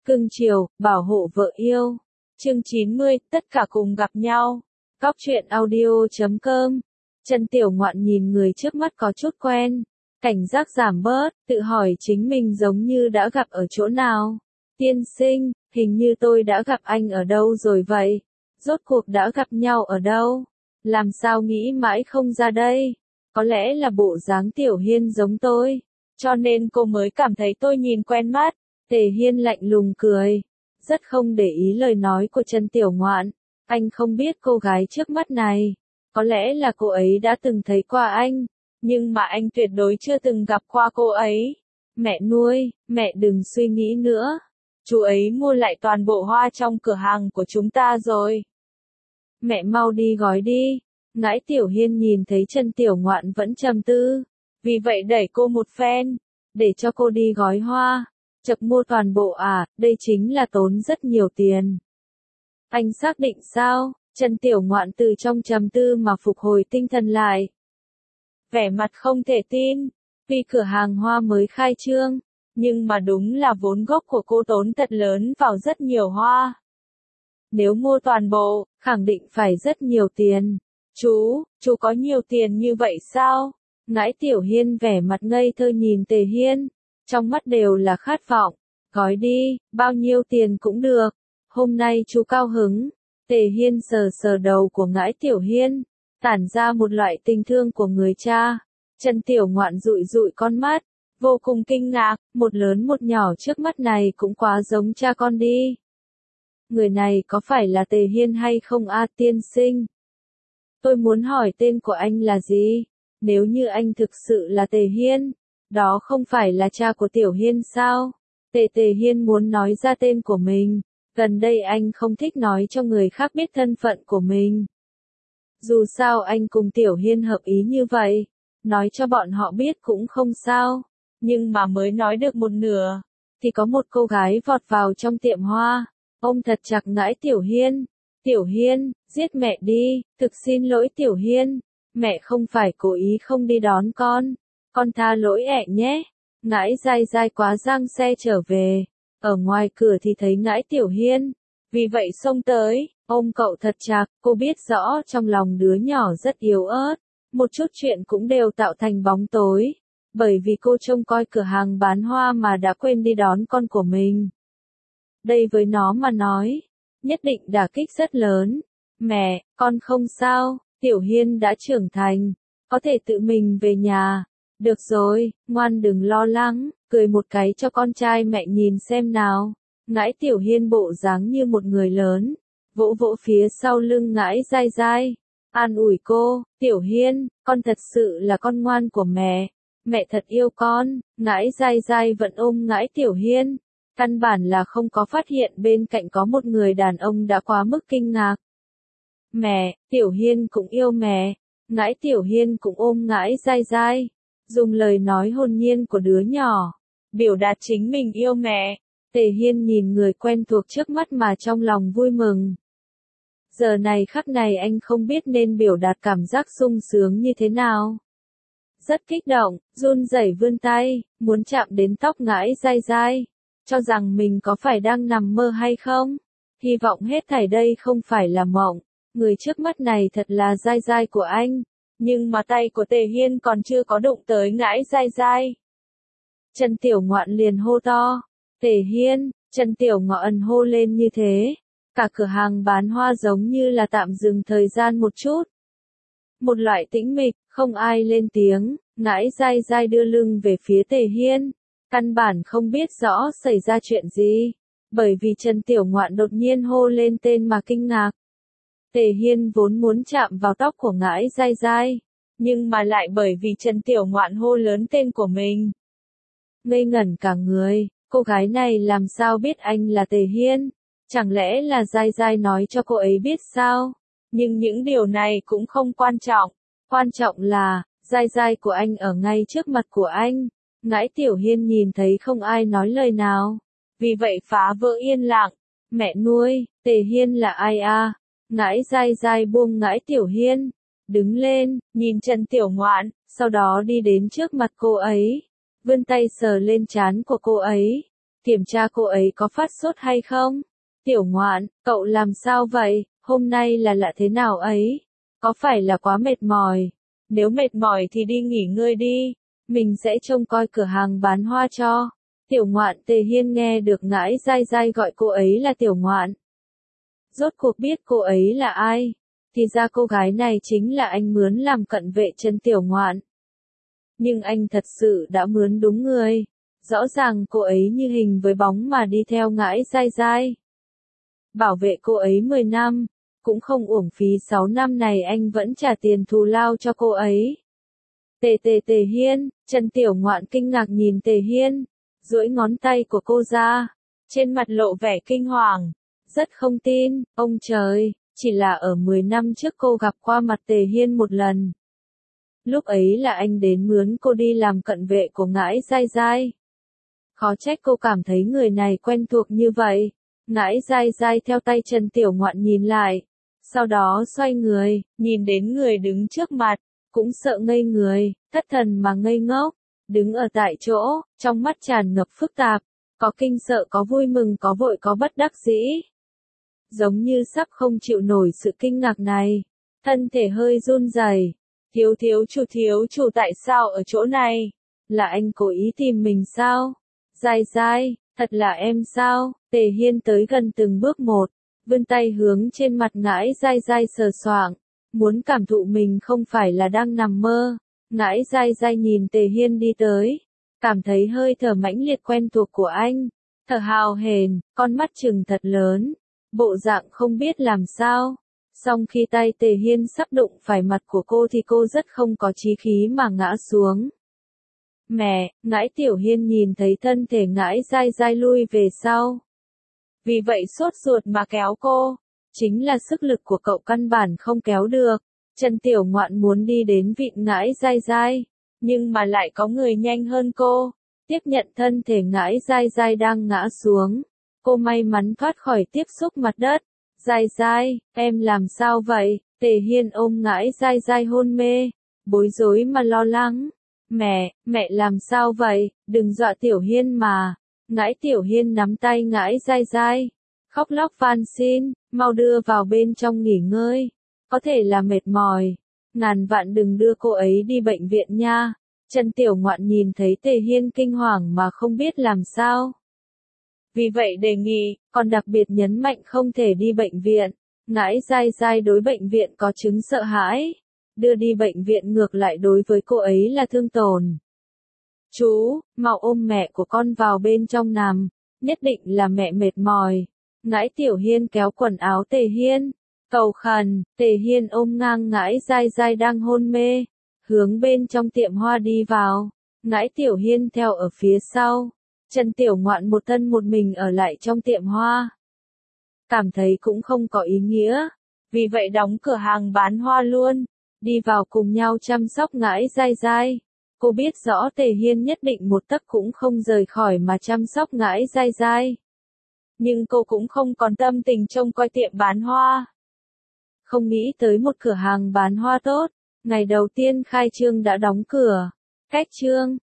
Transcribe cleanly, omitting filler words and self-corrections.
Cưng chiều, bảo hộ vợ yêu. Chương 90, tất cả cùng gặp nhau. Cóc truyện audio.com. Trần Tiểu Ngoạn nhìn người trước mắt có chút quen. Cảnh giác giảm bớt, tự hỏi chính mình giống như đã gặp ở chỗ nào. Tiên sinh, hình như tôi đã gặp anh ở đâu rồi vậy? Rốt cuộc đã gặp nhau ở đâu? Làm sao nghĩ mãi không ra đây? Có lẽ là bộ dáng Tiểu Hiên giống tôi, cho nên cô mới cảm thấy tôi nhìn quen mắt. Tề Hiên lạnh lùng cười, rất không để ý lời nói của Trần Tiểu Ngoạn. Anh không biết cô gái trước mắt này, có lẽ là cô ấy đã từng thấy qua anh, nhưng mà anh tuyệt đối chưa từng gặp qua cô ấy. Mẹ nuôi, mẹ đừng suy nghĩ nữa. Chú ấy mua lại toàn bộ hoa trong cửa hàng của chúng ta rồi. Mẹ mau đi gói đi. Ngãi Tiểu Hiên nhìn thấy Trần Tiểu Ngoạn vẫn trầm tư, vì vậy đẩy cô một phen, để cho cô đi gói hoa. Chật mua toàn bộ à, đây chính là tốn rất nhiều tiền. Anh xác định sao? Trần Tiểu Ngoạn từ trong trầm tư mà phục hồi tinh thần lại. Vẻ mặt không thể tin, vì cửa hàng hoa mới khai trương, nhưng mà đúng là vốn gốc của cô tốn thật lớn vào rất nhiều hoa. Nếu mua toàn bộ, khẳng định phải rất nhiều tiền. Chú có nhiều tiền như vậy sao? Ngãi Tiểu Hiên vẻ mặt ngây thơ nhìn Tề Hiên, trong mắt đều là khát vọng. Gói đi, bao nhiêu tiền cũng được. Hôm nay chú cao hứng. Tề Hiên sờ sờ đầu của Ngãi Tiểu Hiên, tản ra một loại tình thương của người cha. Trần Tiểu Ngoạn dụi dụi con mắt, vô cùng kinh ngạc, một lớn một nhỏ trước mắt này cũng quá giống cha con đi. Người này có phải là Tề Hiên hay không a tiên sinh? Tôi muốn hỏi tên của anh là gì? Nếu như anh thực sự là Tề Hiên, đó không phải là cha của Tiểu Hiên sao? Tề Hiên muốn nói ra tên của mình. Gần đây anh không thích nói cho người khác biết thân phận của mình. Dù sao anh cùng Tiểu Hiên hợp ý như vậy, nói cho bọn họ biết cũng không sao. Nhưng mà mới nói được một nửa, thì có một cô gái vọt vào trong tiệm hoa, ôm thật chặt Ngãi Tiểu Hiên. Tiểu Hiên, giết mẹ đi, thực xin lỗi Tiểu Hiên, mẹ không phải cố ý không đi đón con tha lỗi ẹ nhé. Ngãi dai dai quá giang xe trở về, ở ngoài cửa thì thấy Ngãi Tiểu Hiên, vì vậy xông tới, ôm cậu thật chặt. Cô biết rõ trong lòng đứa nhỏ rất yếu ớt, một chút chuyện cũng đều tạo thành bóng tối, bởi vì cô trông coi cửa hàng bán hoa mà đã quên đi đón con của mình. Đây với nó mà nói, nhất định đả kích rất lớn. Mẹ, con không sao, Tiểu Hiên đã trưởng thành, có thể tự mình về nhà. Được rồi, ngoan đừng lo lắng, cười một cái cho con trai mẹ nhìn xem nào. Ngãi Tiểu Hiên bộ dáng như một người lớn, vỗ vỗ phía sau lưng Ngãi dai dai, an ủi cô. Tiểu Hiên, con thật sự là con ngoan của mẹ thật yêu con. Ngãi dai dai vẫn ôm Ngãi Tiểu Hiên, căn bản là không có phát hiện bên cạnh có một người đàn ông đã quá mức kinh ngạc. Mẹ, Tiểu Hiên cũng yêu mẹ. Ngãi Tiểu Hiên cũng ôm Ngãi dai dai, dùng lời nói hồn nhiên của đứa nhỏ, biểu đạt chính mình yêu mẹ. Tề Hiên nhìn người quen thuộc trước mắt mà trong lòng vui mừng. Giờ này khắc này anh không biết nên biểu đạt cảm giác sung sướng như thế nào. Rất kích động, run rẩy vươn tay, muốn chạm đến tóc Ngãi dai dai, cho rằng mình có phải đang nằm mơ hay không. Hy vọng hết thảy đây không phải là mộng, người trước mắt này thật là dai dai của anh. Nhưng mà tay của Tề Hiên còn chưa có đụng tới Ngãi dai dai, Trần Tiểu Ngoạn liền hô to. Tề Hiên, Trần Tiểu Ngoạn hô lên như thế, cả cửa hàng bán hoa giống như là tạm dừng thời gian một chút. Một loại tĩnh mịch, không ai lên tiếng. Ngãi dai dai đưa lưng về phía Tề Hiên, căn bản không biết rõ xảy ra chuyện gì, bởi vì Trần Tiểu Ngoạn đột nhiên hô lên tên mà kinh ngạc. Tề Hiên vốn muốn chạm vào tóc của Ngãi dai dai, nhưng mà lại bởi vì Trần Tiểu Ngoạn hô lớn tên của mình, ngây ngẩn cả người. Cô gái này làm sao biết anh là Tề Hiên? Chẳng lẽ là dai dai nói cho cô ấy biết sao? Nhưng những điều này cũng không quan trọng, quan trọng là dai dai của anh ở ngay trước mặt của anh. Ngãi Tiểu Hiên nhìn thấy không ai nói lời nào, vì vậy phá vỡ yên lặng. Mẹ nuôi, Tề Hiên là ai a? Ngãi dai dai buông Ngãi Tiểu Hiên, đứng lên, nhìn Trần Tiểu Ngoạn, sau đó đi đến trước mặt cô ấy, vươn tay sờ lên trán của cô ấy. Kiểm tra cô ấy có phát sốt hay không? Tiểu Ngoạn, cậu làm sao vậy? Hôm nay là lạ thế nào ấy? Có phải là quá mệt mỏi? Nếu mệt mỏi thì đi nghỉ ngơi đi. Mình sẽ trông coi cửa hàng bán hoa cho. Tiểu Ngoạn. Tề Hiên nghe được Ngãi Dai Dai gọi cô ấy là Tiểu Ngoạn. Rốt cuộc biết cô ấy là ai? Thì ra cô gái này chính là anh mướn làm cận vệ chân Tiểu Ngoạn. Nhưng anh thật sự đã mướn đúng người. Rõ ràng cô ấy như hình với bóng mà đi theo Ngãi Dai Dai. Bảo vệ cô ấy 10 năm, cũng không uổng phí 6 năm này anh vẫn trả tiền thù lao cho cô ấy. Tề Hiên, Trần Tiểu Ngoạn kinh ngạc nhìn Tề Hiên, duỗi ngón tay của cô ra, trên mặt lộ vẻ kinh hoàng, rất không tin, ông trời, chỉ là ở 10 năm trước cô gặp qua mặt Tề Hiên một lần. Lúc ấy là anh đến mướn cô đi làm cận vệ của Ngãi Dai Dai. Khó trách cô cảm thấy người này quen thuộc như vậy. Ngãi Dai Dai theo tay Trần Tiểu Ngoạn nhìn lại, sau đó xoay người, nhìn đến người đứng trước mặt, cũng sợ ngây người, thất thần mà ngây ngốc, đứng ở tại chỗ, trong mắt tràn ngập phức tạp, có kinh sợ, có vui mừng, có vội, có bất đắc dĩ. Giống như sắp không chịu nổi sự kinh ngạc này, thân thể hơi run rẩy. Thiếu chủ tại sao ở chỗ này? Là anh cố ý tìm mình sao? Dai Dai, thật là em sao? Tề Hiên tới gần từng bước một, vươn tay hướng trên mặt Ngãi Dai Dai sờ soạng, muốn cảm thụ mình không phải là đang nằm mơ. Ngãi Dai Dai nhìn Tề Hiên đi tới, cảm thấy hơi thở mãnh liệt quen thuộc của anh, thở hào hển, con mắt trừng thật lớn, bộ dạng không biết làm sao. Song khi tay Tề Hiên sắp đụng phải mặt của cô thì cô rất không có chí khí mà ngã xuống. Mẹ, Ngãi Tiểu Hiên nhìn thấy thân thể Ngãi Dai Dai lui về sau. Vì vậy sốt ruột mà kéo cô, chính là sức lực của cậu căn bản không kéo được. Trần Tiểu Ngoạn muốn đi đến vịn Ngãi Dai Dai, nhưng mà lại có người nhanh hơn cô, tiếp nhận thân thể Ngãi Dai Dai đang ngã xuống. Cô may mắn thoát khỏi tiếp xúc mặt đất. Dai Dai, em làm sao vậy? Tề Hiên ôm Ngãi Dai Dai hôn mê, bối rối mà lo lắng. Mẹ làm sao vậy? Đừng dọa Tiểu Hiên mà. Ngãi Tiểu Hiên nắm tay Ngãi Dai Dai, khóc lóc van xin, mau đưa vào bên trong nghỉ ngơi. Có thể là mệt mỏi. Ngàn vạn đừng đưa cô ấy đi bệnh viện nha. Trần Tiểu Ngoạn nhìn thấy Tề Hiên kinh hoàng mà không biết làm sao. Vì vậy đề nghị, còn đặc biệt nhấn mạnh không thể đi bệnh viện. Ngãi Dai Dai đối bệnh viện có chứng sợ hãi. Đưa đi bệnh viện ngược lại đối với cô ấy là thương tổn. Chú, mau ôm mẹ của con vào bên trong nằm, nhất định là mẹ mệt mỏi. Ngãi Tiểu Hiên kéo quần áo Tề Hiên, cầu khẩn. Tề Hiên ôm ngang Ngãi Dai Dai đang hôn mê, hướng bên trong tiệm hoa đi vào. Ngãi Tiểu Hiên theo ở phía sau. Trần Tiểu Ngoạn một thân một mình ở lại trong tiệm hoa. Cảm thấy cũng không có ý nghĩa, vì vậy đóng cửa hàng bán hoa luôn, đi vào cùng nhau chăm sóc Ngãi Dai Dai. Cô biết rõ Tề Hiên nhất định một tấc cũng không rời khỏi mà chăm sóc Ngãi Dai Dai. Nhưng cô cũng không còn tâm tình trông coi tiệm bán hoa. Không nghĩ tới một cửa hàng bán hoa tốt, ngày đầu tiên khai trương đã đóng cửa. Cách chương